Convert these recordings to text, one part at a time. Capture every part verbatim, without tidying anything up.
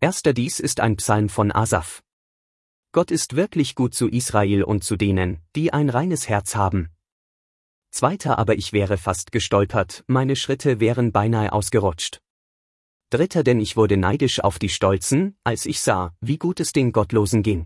Erster Dies ist ein Psalm von Asaf. Gott ist wirklich gut zu Israel und zu denen, die ein reines Herz haben. Zweiter aber ich wäre fast gestolpert, meine Schritte wären beinahe ausgerutscht. Dritter denn ich wurde neidisch auf die Stolzen, als ich sah, wie gut es den Gottlosen ging.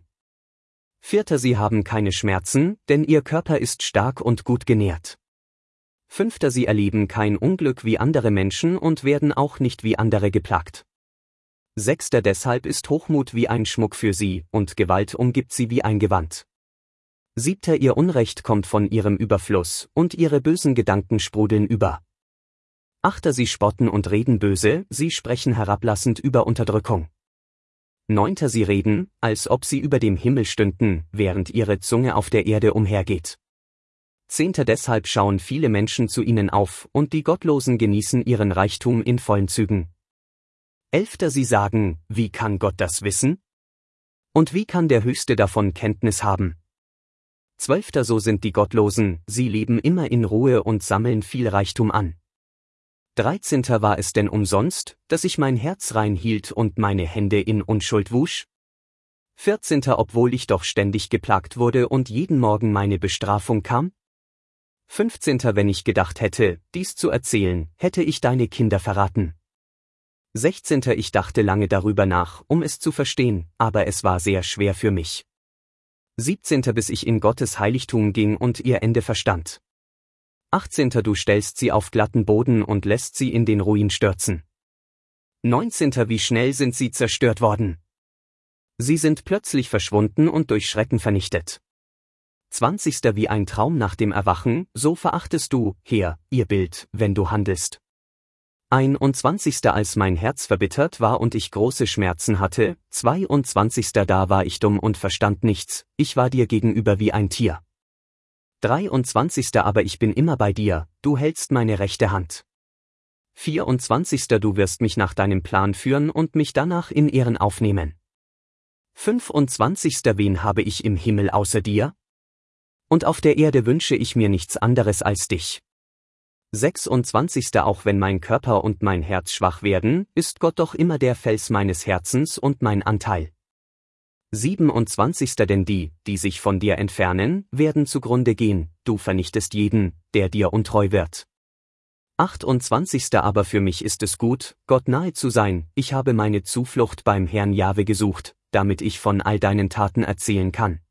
Vierter sie haben keine Schmerzen, denn ihr Körper ist stark und gut genährt. Fünfter sie erleben kein Unglück wie andere Menschen und werden auch nicht wie andere geplagt. Sechster deshalb ist Hochmut wie ein Schmuck für sie, und Gewalt umgibt sie wie ein Gewand. Siebter ihr Unrecht kommt von ihrem Überfluss, und ihre bösen Gedanken sprudeln über. Achter sie spotten und reden böse, sie sprechen herablassend über Unterdrückung. Neunter sie reden, als ob sie über dem Himmel stünden, während ihre Zunge auf der Erde umhergeht. Zehnter deshalb schauen viele Menschen zu ihnen auf, und die Gottlosen genießen ihren Reichtum in vollen Zügen. Elfter sie sagen, wie kann Gott das wissen? Und wie kann der Höchste davon Kenntnis haben? Zwölfter so sind die Gottlosen, sie leben immer in Ruhe und sammeln viel Reichtum an. Dreizehnter war es denn umsonst, dass ich mein Herz rein hielt und meine Hände in Unschuld wusch? Vierzehnter obwohl ich doch ständig geplagt wurde und jeden Morgen meine Bestrafung kam? Fünfzehnter wenn ich gedacht hätte, dies zu erzählen, hätte ich deine Kinder verraten. Sechzehnter ich dachte lange darüber nach, um es zu verstehen, aber es war sehr schwer für mich. Siebzehnter bis ich in Gottes Heiligtum ging und ihr Ende verstand. Achtzehnter du stellst sie auf glatten Boden und lässt sie in den Ruin stürzen. Neunzehnter wie schnell sind sie zerstört worden. Sie sind plötzlich verschwunden und durch Schrecken vernichtet. Zwanzigster wie ein Traum nach dem Erwachen, so verachtest du, Herr, ihr Bild, wenn du handelst. Einundzwanzigster als mein Herz verbittert war und ich große Schmerzen hatte, zweiundzwanzigster da war ich dumm und verstand nichts, ich war dir gegenüber wie ein Tier. Dreiundzwanzigster aber ich bin immer bei dir, du hältst meine rechte Hand. Vierundzwanzigster du wirst mich nach deinem Plan führen und mich danach in Ehren aufnehmen. Fünfundzwanzigster wen habe ich im Himmel außer dir? Und auf der Erde wünsche ich mir nichts anderes als dich. Sechsundzwanzigster auch wenn mein Körper und mein Herz schwach werden, ist Gott doch immer der Fels meines Herzens und mein Anteil. Siebenundzwanzigster denn die, die sich von dir entfernen, werden zugrunde gehen, du vernichtest jeden, der dir untreu wird. Achtundzwanzigster aber für mich ist es gut, Gott nahe zu sein, ich habe meine Zuflucht beim Herrn Jahwe gesucht, damit ich von all deinen Taten erzählen kann.